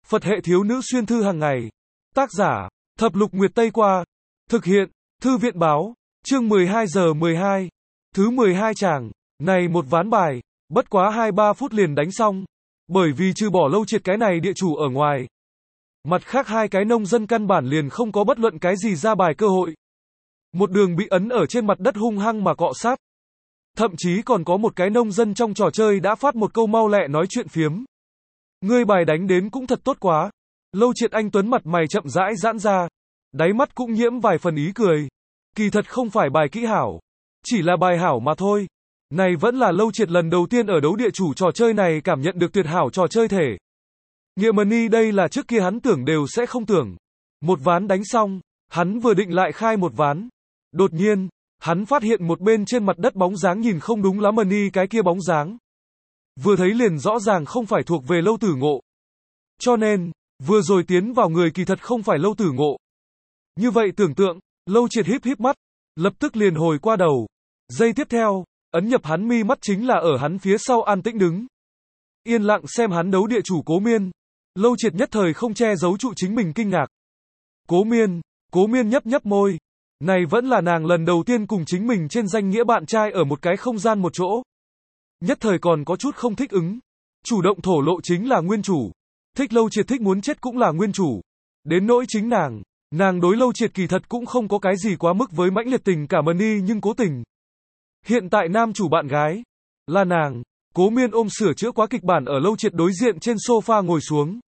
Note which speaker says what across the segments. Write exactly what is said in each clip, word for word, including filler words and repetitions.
Speaker 1: Phật hệ thiếu nữ xuyên thư hàng ngày. Tác giả, Thập Lục Nguyệt Tây Qua. Thực hiện, Thư viện báo. Chương mười hai giờ mười hai. Thứ mười hai chàng. Này một ván bài, bất quá hai ba phút liền đánh xong. Bởi vì trừ bỏ Lâu Triệt cái này địa chủ ở ngoài. Mặt khác hai cái nông dân căn bản liền không có bất luận cái gì ra bài cơ hội. Một đường bị ấn ở trên mặt đất hung hăng mà cọ sát. Thậm chí còn có một cái nông dân trong trò chơi đã phát một câu mau lẹ nói chuyện phiếm. Ngươi bài đánh đến cũng thật tốt quá. Lâu Triệt anh tuấn mặt mày chậm rãi giãn ra. Đáy mắt cũng nhiễm vài phần ý cười. Kỳ thật không phải bài kỹ hảo. Chỉ là bài hảo mà thôi. Này vẫn là Lâu Triệt lần đầu tiên ở đấu địa chủ trò chơi này cảm nhận được tuyệt hảo trò chơi thể. Nghĩa money đây là trước kia hắn tưởng đều sẽ không tưởng. Một ván đánh xong, hắn vừa định lại khai một ván. Đột nhiên, hắn phát hiện một bên trên mặt đất bóng dáng nhìn không đúng lắm money cái kia bóng dáng. Vừa thấy liền rõ ràng không phải thuộc về Lâu Tử Ngộ. Cho nên, vừa rồi tiến vào người kỳ thật không phải Lâu Tử Ngộ. Như vậy tưởng tượng, Lâu Triệt híp híp mắt, lập tức liền hồi qua đầu. Giây tiếp theo, ấn nhập hắn mi mắt chính là ở hắn phía sau an tĩnh đứng. Yên lặng xem hắn đấu địa chủ Cố Miên. Lâu Triệt nhất thời không che giấu trụ chính mình kinh ngạc. Cố Miên, Cố Miên nhấp nhấp môi. Này vẫn là nàng lần đầu tiên cùng chính mình trên danh nghĩa bạn trai ở một cái không gian một chỗ. Nhất thời còn có chút không thích ứng. Chủ động thổ lộ chính là nguyên chủ. Thích Lâu Triệt thích muốn chết cũng là nguyên chủ. Đến nỗi chính nàng, nàng đối Lâu Triệt kỳ thật cũng không có cái gì quá mức với mãnh liệt tình cảm money nhưng cố tình. Hiện tại nam chủ bạn gái là nàng. Cố Miên ôm sửa chữa quá kịch bản ở Lâu Triệt đối diện trên sofa ngồi xuống.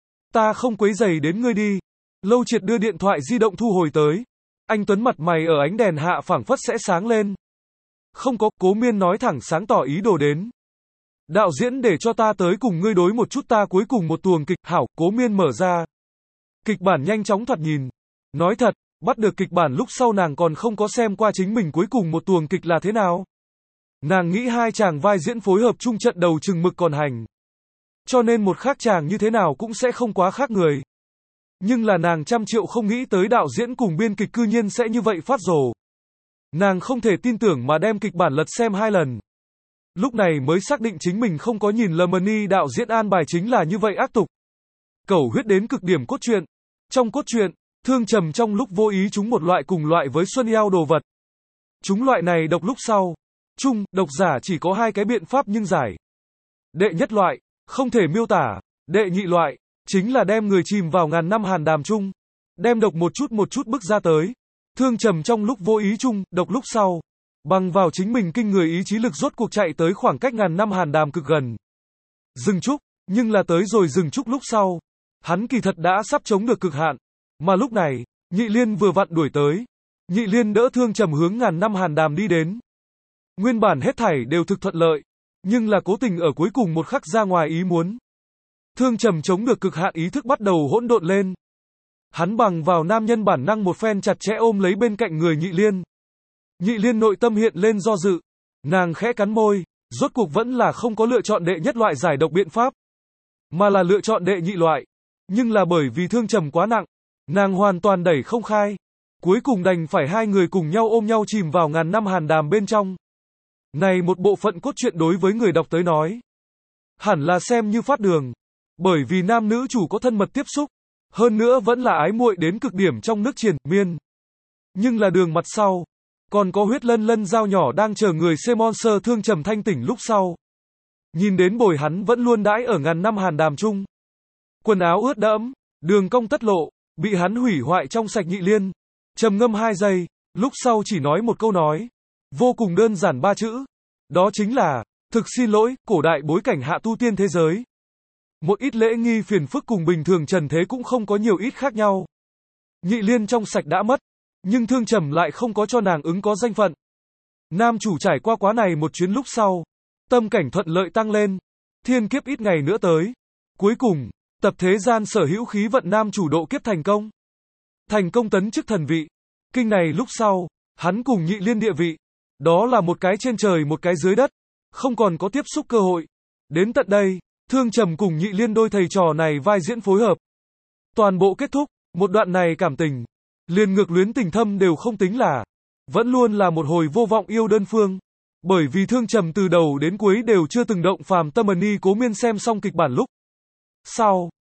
Speaker 1: Ta không quấy rầy đến ngươi đi. Lâu Triệt đưa điện thoại di động thu hồi tới. Anh tuấn mặt mày ở ánh đèn hạ phảng phất sẽ sáng lên. Không có, Cố Miên nói thẳng sáng tỏ ý đồ đến. Đạo diễn để cho ta tới cùng ngươi đối một chút ta cuối cùng một tuồng kịch, hảo, Cố Miên mở ra. Kịch bản nhanh chóng thoạt nhìn. Nói thật, bắt được kịch bản lúc sau nàng còn không có xem qua chính mình cuối cùng một tuồng kịch là thế nào. Nàng nghĩ hai chàng vai diễn phối hợp chung trận đầu chừng mực còn hành. Cho nên một khác chàng như thế nào cũng sẽ không quá khác người. Nhưng là nàng trăm triệu không nghĩ tới đạo diễn cùng biên kịch cư nhiên sẽ như vậy phát rồ. Nàng không thể tin tưởng mà đem kịch bản lật xem hai lần. Lúc này mới xác định chính mình không có nhìn lầm money đạo diễn an bài chính là như vậy ác tục. Cẩu huyết đến cực điểm cốt truyện. Trong cốt truyện, Thương Trầm trong lúc vô ý chúng một loại cùng loại với Xuân Eo đồ vật. Chúng loại này độc lúc sau. Chung, độc giả chỉ có hai cái biện pháp nhưng giải. Đệ nhất loại, không thể miêu tả. Đệ nhị loại, chính là đem người chìm vào ngàn năm hàn đàm chung. Đem độc một chút một chút bức ra tới. Thương Trầm trong lúc vô ý chung, độc lúc sau. Bằng vào chính mình kinh người ý chí lực rốt cuộc chạy tới khoảng cách ngàn năm hàn đàm cực gần. Dừng trúc, nhưng là tới rồi dừng trúc lúc sau. Hắn kỳ thật đã sắp chống được cực hạn. Mà lúc này, Nhị Liên vừa vặn đuổi tới. Nhị Liên đỡ Thương Trầm hướng ngàn năm hàn đàm đi đến. Nguyên bản hết thảy đều thực thuận lợi. Nhưng là cố tình ở cuối cùng một khắc ra ngoài ý muốn. Thương Trầm chống được cực hạn ý thức bắt đầu hỗn độn lên. Hắn bằng vào nam nhân bản năng một phen chặt chẽ ôm lấy bên cạnh người Nhị Liên. Nhị Liên nội tâm hiện lên do dự. Nàng khẽ cắn môi, rốt cuộc vẫn là không có lựa chọn đệ nhất loại giải độc biện pháp. Mà là lựa chọn đệ nhị loại. Nhưng là bởi vì Thương Trầm quá nặng. Nàng hoàn toàn đẩy không khai. Cuối cùng đành phải hai người cùng nhau ôm nhau chìm vào ngàn năm hàn đàm bên trong. Này một bộ phận cốt truyện đối với người đọc tới nói. Hẳn là xem như phát đường. Bởi vì nam nữ chủ có thân mật tiếp xúc. Hơn nữa vẫn là ái muội đến cực điểm trong nước triền, miên. Nhưng là đường mặt sau. Còn có huyết lân lân dao nhỏ đang chờ người xem monster Thương Trầm thanh tỉnh lúc sau. Nhìn đến bồi hắn vẫn luôn đãi ở ngàn năm hàn đàm chung. Quần áo ướt đẫm, đường cong tất lộ, bị hắn hủy hoại trong sạch Nhị Liên. Trầm ngâm hai giây, lúc sau chỉ nói một câu nói. Vô cùng đơn giản ba chữ. Đó chính là, thực xin lỗi, cổ đại bối cảnh hạ tu tiên thế giới. Một ít lễ nghi phiền phức cùng bình thường trần thế cũng không có nhiều ít khác nhau. Nhị Liên trong sạch đã mất. Nhưng Thương Trầm lại không có cho nàng ứng có danh phận. Nam chủ trải qua quá này một chuyến lúc sau. Tâm cảnh thuận lợi tăng lên. Thiên kiếp ít ngày nữa tới. Cuối cùng, tập thế gian sở hữu khí vận nam chủ độ kiếp thành công. Thành công tấn chức thần vị. Kinh này lúc sau, hắn cùng Nhị Liên địa vị. Đó là một cái trên trời một cái dưới đất. Không còn có tiếp xúc cơ hội. Đến tận đây, Thương Trầm cùng Nhị Liên đôi thầy trò này vai diễn phối hợp. Toàn bộ kết thúc, một đoạn này cảm tình. Liền ngược luyến tình thâm đều không tính là. Vẫn luôn là một hồi vô vọng yêu đơn phương. Bởi vì Thương Trầm từ đầu đến cuối đều chưa từng động phàm tâm money Cố Miên xem xong kịch bản lúc sau,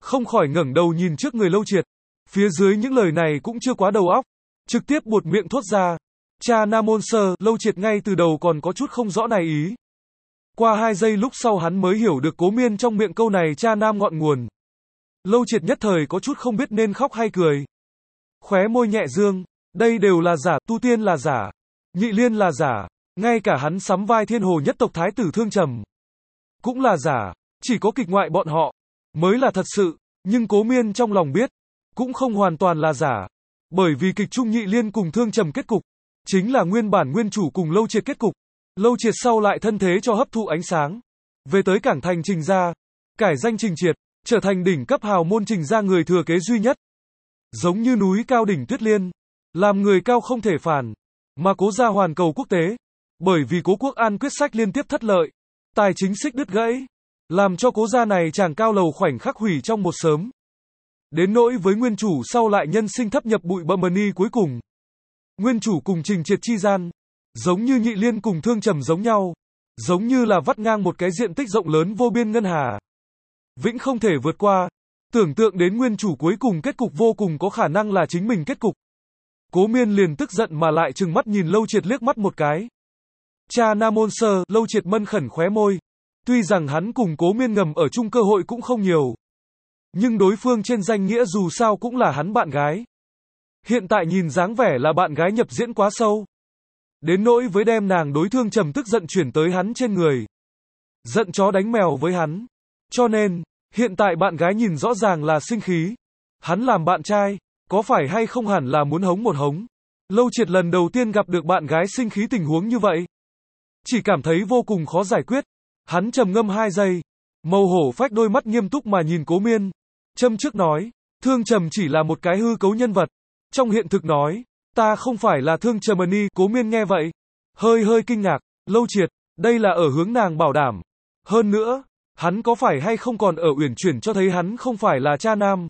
Speaker 1: không khỏi ngẩng đầu nhìn trước người Lâu Triệt. Phía dưới những lời này cũng chưa quá đầu óc, trực tiếp buột miệng thốt ra. Cha Nam Môn Sơ, Lâu Triệt ngay từ đầu còn có chút không rõ này ý. Qua hai giây lúc sau hắn mới hiểu được Cố Miên trong miệng câu này cha nam ngọn nguồn. Lâu Triệt nhất thời có chút không biết nên khóc hay cười. Khóe môi nhẹ dương, đây đều là giả, tu tiên là giả, Nhị Liên là giả, ngay cả hắn sắm vai thiên hồ nhất tộc thái tử Thương Trầm cũng là giả, chỉ có kịch ngoại bọn họ mới là thật sự, nhưng Cố Miên trong lòng biết, cũng không hoàn toàn là giả, bởi vì kịch trung Nhị Liên cùng Thương Trầm kết cục chính là nguyên bản nguyên chủ cùng Lâu Triệt kết cục. Lâu Triệt sau lại thân thế cho hấp thụ ánh sáng, về tới cảng thành Trình gia, cải danh Trình Triệt, trở thành đỉnh cấp hào môn Trình gia người thừa kế duy nhất. Giống như núi cao đỉnh Tuyết Liên, làm người cao không thể phản, mà Cố gia hoàn cầu quốc tế, bởi vì Cố Quốc An quyết sách liên tiếp thất lợi, tài chính xích đứt gãy, làm cho Cố gia này chàng cao lầu khoảnh khắc hủy trong một sớm. Đến nỗi với nguyên chủ sau lại nhân sinh thấp nhập bụi bậm mờ cuối cùng. Nguyên chủ cùng Trình Triệt chi gian, giống như Nhị Liên cùng Thương Trầm giống nhau, giống như là vắt ngang một cái diện tích rộng lớn vô biên ngân hà. Vĩnh không thể vượt qua, tưởng tượng đến nguyên chủ cuối cùng kết cục vô cùng có khả năng là chính mình kết cục. Cố Miên liền tức giận mà lại trừng mắt nhìn Lâu Triệt liếc mắt một cái. Cha Nam Môn Sơ, Lâu Triệt mân khẩn khóe môi. Tuy rằng hắn cùng Cố Miên ngầm ở chung cơ hội cũng không nhiều, nhưng đối phương trên danh nghĩa dù sao cũng là hắn bạn gái. Hiện tại nhìn dáng vẻ là bạn gái nhập diễn quá sâu. Đến nỗi với đem nàng đối Thương Trầm tức giận chuyển tới hắn trên người. Giận chó đánh mèo với hắn. Cho nên, hiện tại bạn gái nhìn rõ ràng là sinh khí. Hắn làm bạn trai, có phải hay không hẳn là muốn hống một hống. Lâu Triệt lần đầu tiên gặp được bạn gái sinh khí tình huống như vậy. Chỉ cảm thấy vô cùng khó giải quyết. Hắn trầm ngâm hai giây. Màu hổ phách đôi mắt nghiêm túc mà nhìn Cố Miên. Châm trước nói, Thương Trầm chỉ là một cái hư cấu nhân vật. Trong hiện thực nói, ta không phải là Thương Trầm Ni. Cố Miên nghe vậy, hơi hơi kinh ngạc. Lâu Triệt, đây là ở hướng nàng bảo đảm. Hơn nữa, hắn có phải hay không còn ở uyển chuyển cho thấy hắn không phải là cha nam.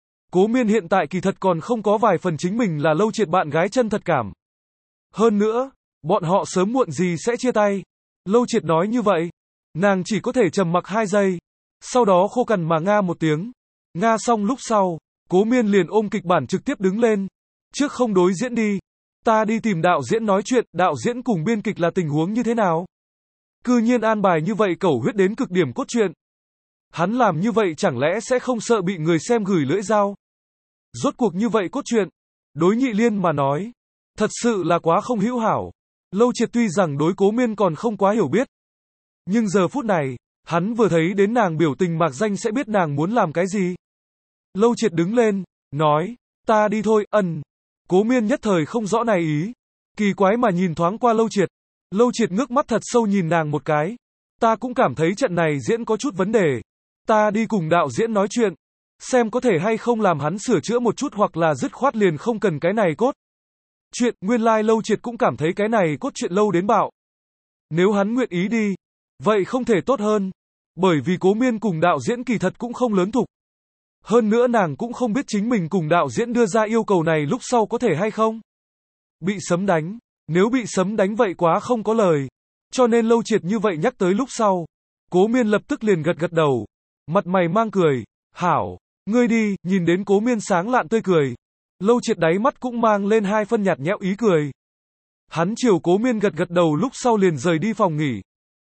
Speaker 1: Cố Miên hiện tại kỳ thật còn không có vài phần chính mình là Lâu Triệt bạn gái chân thật cảm. Hơn nữa, bọn họ sớm muộn gì sẽ chia tay. Lâu Triệt nói như vậy, nàng chỉ có thể trầm mặc hai giây. Sau đó khô cằn mà nga một tiếng. Nga xong lúc sau, Cố Miên liền ôm kịch bản trực tiếp đứng lên. Trước không đối diễn đi. Ta đi tìm đạo diễn nói chuyện, đạo diễn cùng biên kịch là tình huống như thế nào? Cư nhiên an bài như vậy cẩu huyết đến cực điểm cốt truyện. Hắn làm như vậy chẳng lẽ sẽ không sợ bị người xem gửi lưỡi dao? Rốt cuộc như vậy cốt truyện, đối Nhị Liên mà nói, thật sự là quá không hữu hảo. Lâu Triệt tuy rằng đối Cố Miên còn không quá hiểu biết, nhưng giờ phút này, hắn vừa thấy đến nàng biểu tình mạc danh sẽ biết nàng muốn làm cái gì. Lâu Triệt đứng lên, nói, ta đi thôi, ân. Cố Miên nhất thời không rõ này ý, kỳ quái mà nhìn thoáng qua Lâu Triệt. Lâu Triệt ngước mắt thật sâu nhìn nàng một cái. Ta cũng cảm thấy trận này diễn có chút vấn đề. Ta đi cùng đạo diễn nói chuyện, xem có thể hay không làm hắn sửa chữa một chút hoặc là dứt khoát liền không cần cái này cốt chuyện. Nguyên lai like Lâu Triệt cũng cảm thấy cái này cốt truyện lâu đến bạo. Nếu hắn nguyện ý đi, vậy không thể tốt hơn. Bởi vì Cố Miên cùng đạo diễn kỳ thật cũng không lớn thục. Hơn nữa nàng cũng không biết chính mình cùng đạo diễn đưa ra yêu cầu này lúc sau có thể hay không. Bị sấm đánh. Nếu bị sấm đánh vậy quá không có lời. Cho nên Lâu Triệt như vậy nhắc tới lúc sau. Cố Miên lập tức liền gật gật đầu. Mặt mày mang cười. Hảo, ngươi đi. Nhìn đến Cố Miên sáng lạn tươi cười. Lâu Triệt đáy mắt cũng mang lên hai phân nhạt nhẽo ý cười. Hắn chiều Cố Miên gật gật đầu lúc sau liền rời đi phòng nghỉ.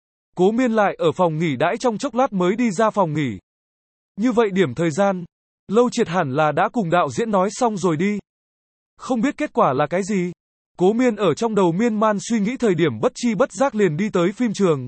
Speaker 1: Cố Miên lại ở phòng nghỉ đãi trong chốc lát mới đi ra phòng nghỉ. Như vậy điểm thời gian, Lâu Triệt hẳn là đã cùng đạo diễn nói xong rồi đi. Không biết kết quả là cái gì. Cố Miên ở trong đầu miên man suy nghĩ thời điểm bất chi bất giác liền đi tới phim trường.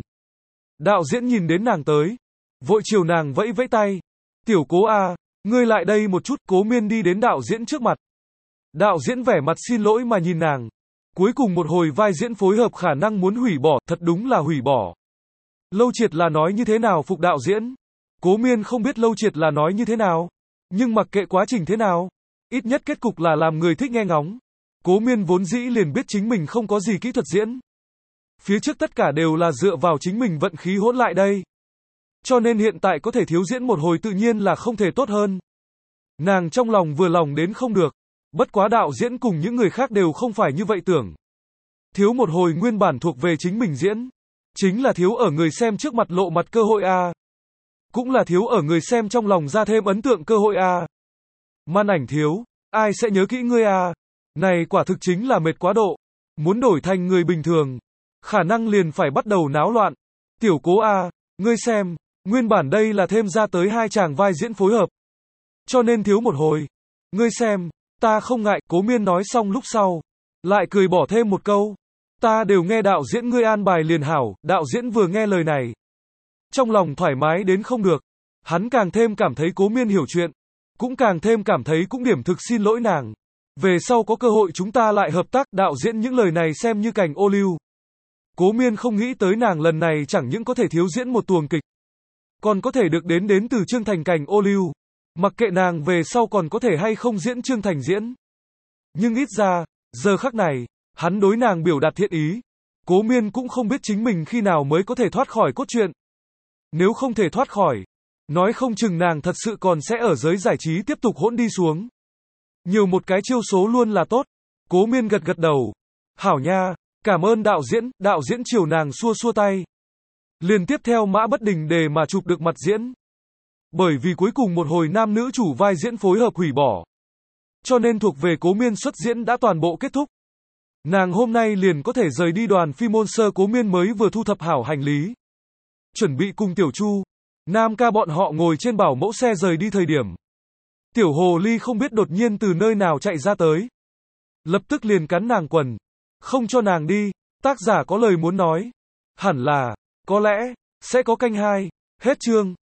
Speaker 1: Đạo diễn nhìn đến nàng tới, vội chiều nàng vẫy vẫy tay. Tiểu Cố a, ngươi lại đây một chút. Cố Miên đi đến đạo diễn trước mặt. Đạo diễn vẻ mặt xin lỗi mà nhìn nàng. Cuối cùng một hồi vai diễn phối hợp khả năng muốn hủy bỏ, thật đúng là hủy bỏ. Lâu Triệt là nói như thế nào phục đạo diễn? Cố Miên không biết Lâu Triệt là nói như thế nào, nhưng mặc kệ quá trình thế nào, ít nhất kết cục là làm người thích nghe ngóng. Cố Miên vốn dĩ liền biết chính mình không có gì kỹ thuật diễn. Phía trước tất cả đều là dựa vào chính mình vận khí hỗn lại đây. Cho nên hiện tại có thể thiếu diễn một hồi tự nhiên là không thể tốt hơn. Nàng trong lòng vừa lòng đến không được. Bất quá đạo diễn cùng những người khác đều không phải như vậy tưởng. Thiếu một hồi nguyên bản thuộc về chính mình diễn. Chính là thiếu ở người xem trước mặt lộ mặt cơ hội a. cũng là thiếu ở người xem trong lòng ra thêm ấn tượng cơ hội a. Màn ảnh thiếu, ai sẽ nhớ kỹ ngươi a? Này quả thực chính là mệt quá độ. Muốn đổi thành người bình thường, khả năng liền phải bắt đầu náo loạn. Tiểu Cố a, ngươi xem, nguyên bản đây là thêm ra tới hai chàng vai diễn phối hợp. Cho nên thiếu một hồi. Ngươi xem, ta không ngại, Cố Miên nói xong lúc sau. Lại cười bỏ thêm một câu. Ta đều nghe đạo diễn ngươi an bài liền hảo, đạo diễn vừa nghe lời này. Trong lòng thoải mái đến không được. Hắn càng thêm cảm thấy Cố Miên hiểu chuyện. Cũng càng thêm cảm thấy cũng điểm thực xin lỗi nàng. Về sau có cơ hội chúng ta lại hợp tác, đạo diễn những lời này xem như cành ô liu. Cố Miên không nghĩ tới nàng lần này chẳng những có thể thiếu diễn một tuồng kịch, còn có thể được đến đến từ Trương Thành cành ô liu. Mặc kệ nàng về sau còn có thể hay không diễn Trương Thành diễn. Nhưng ít ra, giờ khắc này, hắn đối nàng biểu đạt thiện ý. Cố Miên cũng không biết chính mình khi nào mới có thể thoát khỏi cốt truyện. Nếu không thể thoát khỏi, nói không chừng nàng thật sự còn sẽ ở giới giải trí tiếp tục hỗn đi xuống. Nhiều một cái chiêu số luôn là tốt. Cố Miên gật gật đầu. Hảo nha, cảm ơn đạo diễn, đạo diễn chiều nàng xua xua tay. Liền tiếp theo Mã Bất Đình để mà chụp được mặt diễn. Bởi vì cuối cùng một hồi nam nữ chủ vai diễn phối hợp hủy bỏ. Cho nên thuộc về Cố Miên xuất diễn đã toàn bộ kết thúc. Nàng hôm nay liền có thể rời đi đoàn phim môn sơ. Cố Miên mới vừa thu thập hảo hành lý. Chuẩn bị cùng Tiểu Chu, Nam ca bọn họ ngồi trên bảo mẫu xe rời đi thời điểm. Tiểu hồ ly không biết đột nhiên từ nơi nào chạy ra tới. Lập tức liền cắn nàng quần. Không cho nàng đi. Tác giả có lời muốn nói. Hẳn là, có lẽ, sẽ có canh hai. Hết chương.